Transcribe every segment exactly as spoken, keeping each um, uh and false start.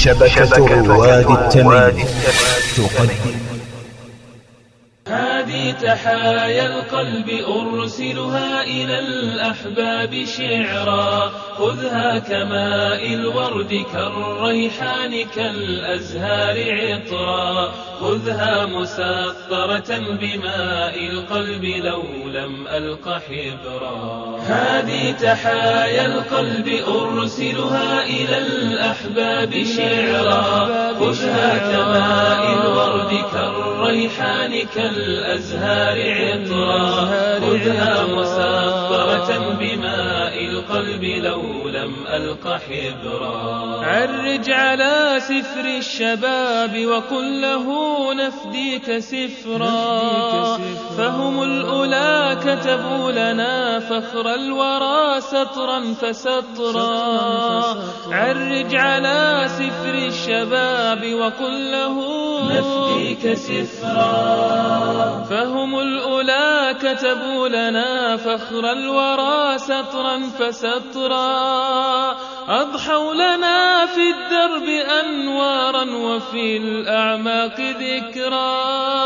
شبكة رواد التميم تقدم هذه تحايا القلب أرسلها إلى الأحباب شعرا، خذها كماء الورد كالريحان كالأزهار عطرا، خذها مسطرة بماء القلب لو لم ألق حبرا. هذه تحايا القلب أرسلها إلى الأحباب شعرا، خذها كماء الورد كالريحان كالأزهار عطرا، خذها مسطرة بماء القلب لو لم ألق حبرا. عرج على سفر الشباب وقل له نفديك سفرا، فهم الأولى كتبوا لنا فخر الورى سطرا فسطرا. عرج على سفر الشباب وقل له نفديك سفرا، فهم الأولى كتبوا لنا فخر الورى سطرا فسطرا. أضحوا لنا في الدرب أنوارا وفي الأعماق ذكرا،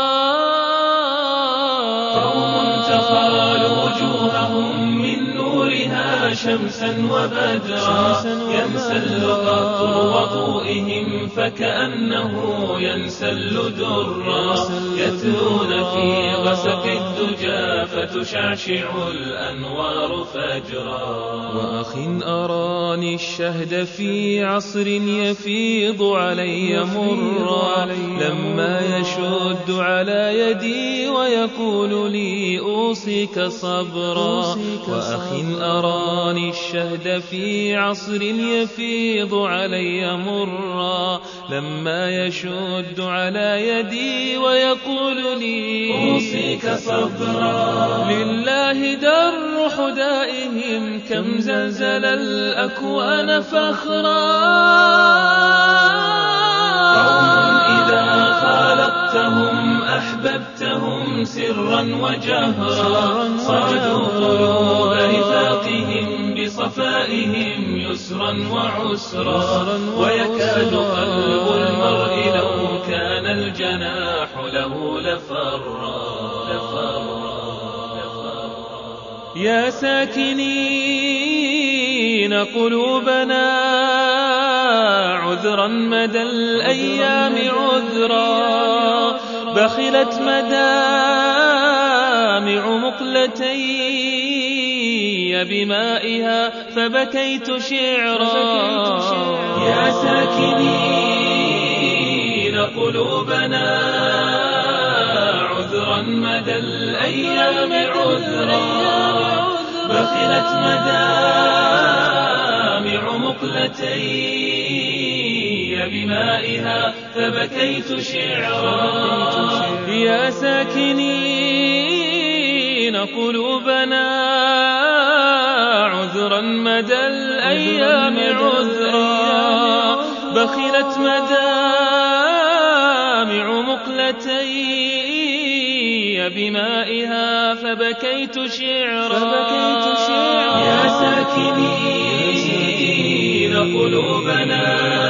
قوم تخالوا وجوههم من نورها شمسا وبدرا، ينسل قطر وضوئهم فكأنه ينسل درا، يتلون في غسق الدجى فتشعشع الأنوار فجرا. وأخ أراني الشهد في عصر يفيض علي مرا، لما يشد على يدي ويقول لي أوصيك صبرا. وأخ أراني الشهد في عصر يفيض علي مرا، لما يشد على يدي ويقول لي أوصيك صبرا. لله در حدائهم كم زلزل الأكوان فخرا، قوم إذا خالقتهم أحببتهم سرا وجهرا، صعدوا قلوب رفاقهم بصفائهم يسرا وعسرا، ويكاد قلب المرء لو كان الجناح له لفرا. يا ساكنين قلوبنا عذرا مدى الأيام عذرا، بخلت مدامع مقلتي بمائها فبكيت شعرا. يا ساكنين قلوبنا عذرا مدى الأيام عذرا، بخلت مدامع مقلتي بمائها فبكيت شعرا. يا ساكنين قلوبنا عذرا مدى الأيام عذرا، بخلت مدامع مقلتي بمائها فبكيت شعرا. يا ساكنين قلوبنا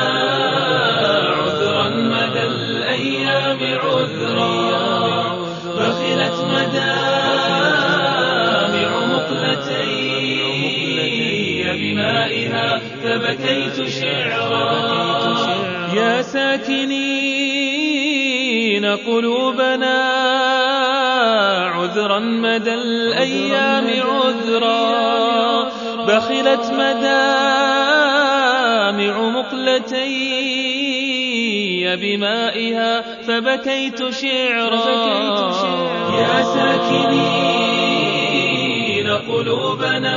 عذرا مدى الأيام عذرا، بخلت مدامع مقلتي بمائها فبكيت شعرا. يا ساكنين قلوبنا عذرا مدى الأيام عذرا، بخلت مدامع مقلتي بمائها فبكيت شعرا. يا ساكنين قلوبنا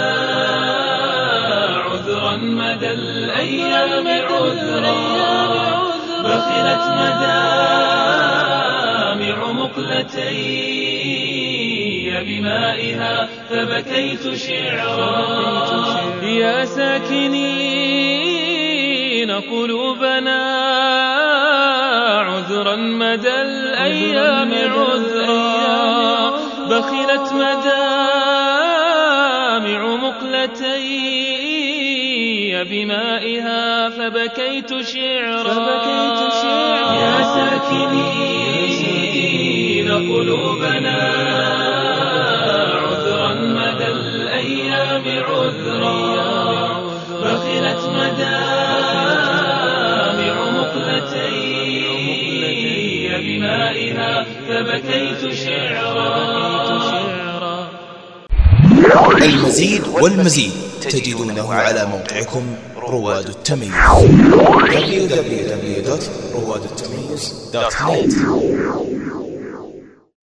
عذرا مدى الأيام عذرا، بخلت مدامع مقلتي بمائها فبكيت شعرا. يا ساكنين قلوبنا عذرا مدى الأيام عذرا، بخلت مدامع مقلتي بمائها فبكيت شعرا يا ساكنين قلوبنا عذرا مدى الأيام عذرا بخلت مدامع مقلتي بمائها فبكيت شعرا. المزيد والمزيد تجدونه على موقعكم رواد التميز دبليو دبليو دبليو دوت رواد التميز دوت نت.